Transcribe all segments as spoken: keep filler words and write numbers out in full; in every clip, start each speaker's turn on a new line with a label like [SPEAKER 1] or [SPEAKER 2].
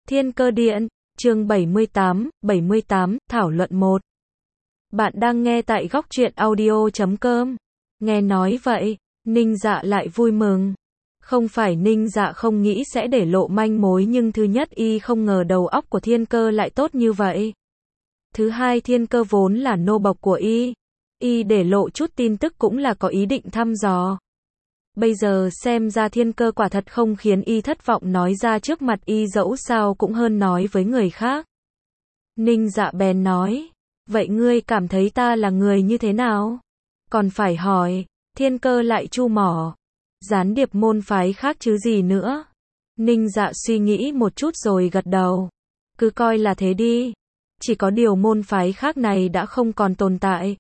[SPEAKER 1] Thiên Cơ Điện, chương bảy mươi tám, bảy mươi tám, thảo luận một. Bạn đang nghe tại góc truyện audio chấm com. Nghe nói vậy, Ninh Dạ lại vui mừng. Không phải Ninh Dạ không nghĩ sẽ để lộ manh mối, nhưng thứ nhất y không ngờ đầu óc của Thiên Cơ lại tốt như vậy. Thứ hai, Thiên Cơ vốn là nô bộc của y. Y để lộ chút tin tức cũng là có ý định thăm dò. Bây giờ xem ra Thiên Cơ quả thật không khiến y thất vọng, nói ra trước mặt y dẫu sao cũng hơn nói với người khác. Ninh Dạ bèn nói, vậy ngươi cảm thấy ta là người như thế nào? Còn phải hỏi, Thiên Cơ lại chu mỏ, gián điệp môn phái khác chứ gì nữa. Ninh Dạ suy nghĩ một chút rồi gật đầu, cứ coi là thế đi, chỉ có điều môn phái khác này đã không còn tồn tại.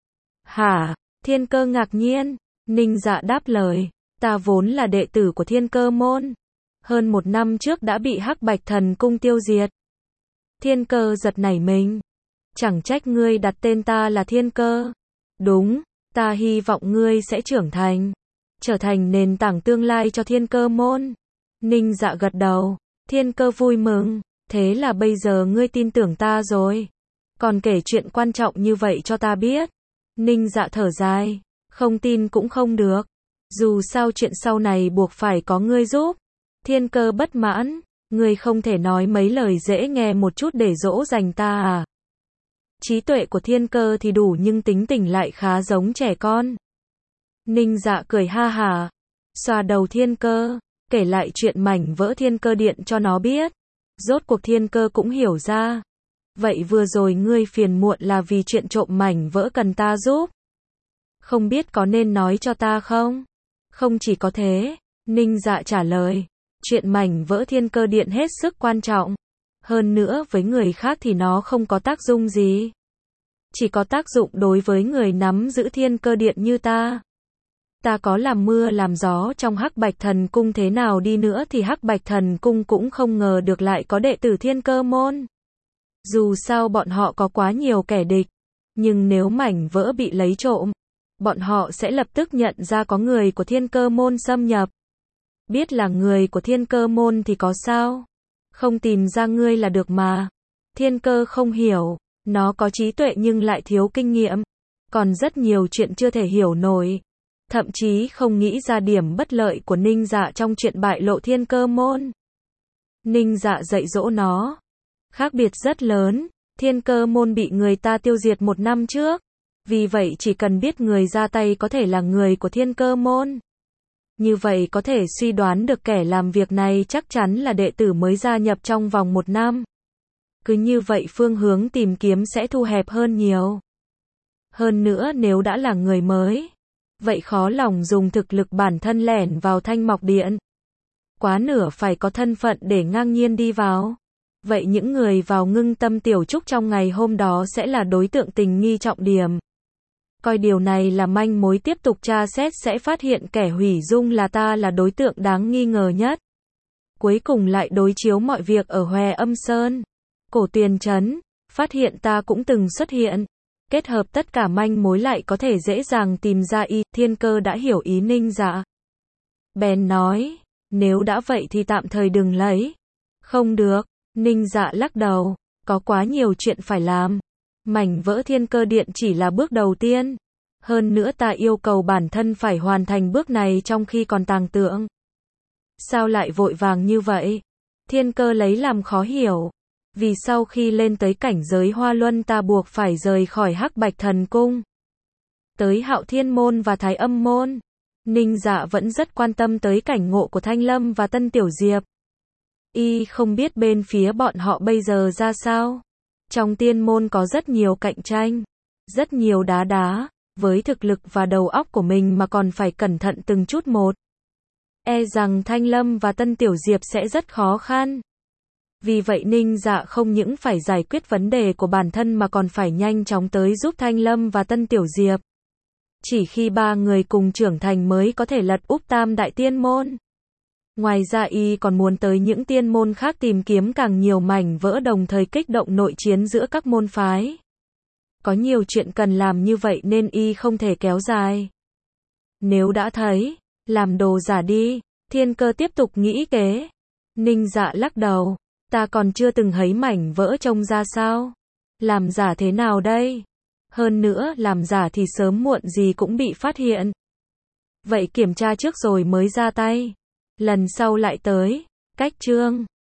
[SPEAKER 1] Hả? Thiên Cơ ngạc nhiên. Ninh Dạ đáp lời, ta vốn là đệ tử của Thiên Cơ môn, hơn một năm trước đã bị Hắc Bạch Thần Cung tiêu diệt. Thiên Cơ giật nảy mình, chẳng trách ngươi đặt tên ta là Thiên Cơ. Đúng, ta hy vọng ngươi sẽ trưởng thành, trở thành nền tảng tương lai cho Thiên Cơ môn. Ninh Dạ gật đầu, Thiên Cơ vui mừng, thế là bây giờ ngươi tin tưởng ta rồi, còn kể chuyện quan trọng như vậy cho ta biết. Ninh Dạ thở dài, không tin cũng không được, dù sao chuyện sau này buộc phải có ngươi giúp. Thiên Cơ bất mãn, ngươi không thể nói mấy lời dễ nghe một chút để dỗ dành ta à? Trí tuệ của Thiên Cơ thì đủ nhưng tính tình lại khá giống trẻ con. Ninh Dạ cười ha hả, xoa đầu Thiên Cơ, kể lại chuyện mảnh vỡ Thiên Cơ Điện cho nó biết. Rốt cuộc Thiên Cơ cũng hiểu ra. Vậy vừa rồi ngươi phiền muộn là vì chuyện trộm mảnh vỡ cần ta giúp? Không biết có nên nói cho ta không? Không chỉ có thế, Ninh Dạ trả lời, chuyện mảnh vỡ Thiên Cơ Điện hết sức quan trọng. Hơn nữa với người khác thì nó không có tác dụng gì. Chỉ có tác dụng đối với người nắm giữ Thiên Cơ Điện như ta. Ta có làm mưa làm gió trong Hắc Bạch Thần Cung thế nào đi nữa thì Hắc Bạch Thần Cung cũng không ngờ được lại có đệ tử Thiên Cơ môn. Dù sao bọn họ có quá nhiều kẻ địch, nhưng nếu mảnh vỡ bị lấy trộm, bọn họ sẽ lập tức nhận ra có người của Thiên Cơ môn xâm nhập. Biết là người của Thiên Cơ môn thì có sao? Không tìm ra ngươi là được mà. Thiên Cơ không hiểu, nó có trí tuệ nhưng lại thiếu kinh nghiệm, còn rất nhiều chuyện chưa thể hiểu nổi. Thậm chí không nghĩ ra điểm bất lợi của Ninh Dạ trong chuyện bại lộ Thiên Cơ môn. Ninh Dạ dạy dỗ nó. Khác biệt rất lớn, Thiên Cơ môn bị người ta tiêu diệt một năm trước. Vì vậy chỉ cần biết người ra tay có thể là người của Thiên Cơ môn. Như vậy có thể suy đoán được kẻ làm việc này chắc chắn là đệ tử mới gia nhập trong vòng một năm. Cứ như vậy phương hướng tìm kiếm sẽ thu hẹp hơn nhiều. Hơn nữa nếu đã là người mới, vậy khó lòng dùng thực lực bản thân lẻn vào Thanh Mọc Điện. Quá nửa phải có thân phận để ngang nhiên đi vào. Vậy những người vào Ngưng Tâm Tiểu Trúc trong ngày hôm đó sẽ là đối tượng tình nghi trọng điểm. Coi điều này là manh mối, tiếp tục tra xét sẽ phát hiện kẻ hủy dung là ta là đối tượng đáng nghi ngờ nhất. Cuối cùng lại đối chiếu mọi việc ở Hòe Âm Sơn, Cổ Tuyền Trấn, phát hiện ta cũng từng xuất hiện. Kết hợp tất cả manh mối lại có thể dễ dàng tìm ra y. Thiên Cơ đã hiểu ý Ninh Dạ, bèn nói, nếu đã vậy thì tạm thời đừng lấy. Không được, Ninh Dạ lắc đầu, có quá nhiều chuyện phải làm. Mảnh vỡ Thiên Cơ Điện chỉ là bước đầu tiên. Hơn nữa ta yêu cầu bản thân phải hoàn thành bước này trong khi còn tàng tượng. Sao lại vội vàng như vậy? Thiên Cơ lấy làm khó hiểu. Vì sau khi lên tới cảnh giới Hoa Luân ta buộc phải rời khỏi Hắc Bạch Thần Cung, tới Hạo Thiên môn và Thái Âm môn. Ninh Dạ vẫn rất quan tâm tới cảnh ngộ của Thanh Lâm và Tân Tiểu Diệp. Y không biết bên phía bọn họ bây giờ ra sao. Trong tiên môn có rất nhiều cạnh tranh, rất nhiều đá đá, với thực lực và đầu óc của mình mà còn phải cẩn thận từng chút một. E rằng Thanh Lâm và Tân Tiểu Diệp sẽ rất khó khăn. Vì vậy Ninh Dạ không những phải giải quyết vấn đề của bản thân mà còn phải nhanh chóng tới giúp Thanh Lâm và Tân Tiểu Diệp. Chỉ khi ba người cùng trưởng thành mới có thể lật úp tam đại tiên môn. Ngoài ra y còn muốn tới những tiên môn khác tìm kiếm càng nhiều mảnh vỡ, đồng thời kích động nội chiến giữa các môn phái. Có nhiều chuyện cần làm như vậy nên y không thể kéo dài. Nếu đã thấy, làm đồ giả đi. Thiên Cơ tiếp tục nghĩ kế. Ninh Dạ lắc đầu, Ta còn chưa từng thấy mảnh vỡ trông ra sao. Làm giả thế nào đây? Hơn nữa, làm giả thì sớm muộn gì cũng bị phát hiện. Vậy kiểm tra trước rồi mới ra tay. Lần sau lại tới. Cách chương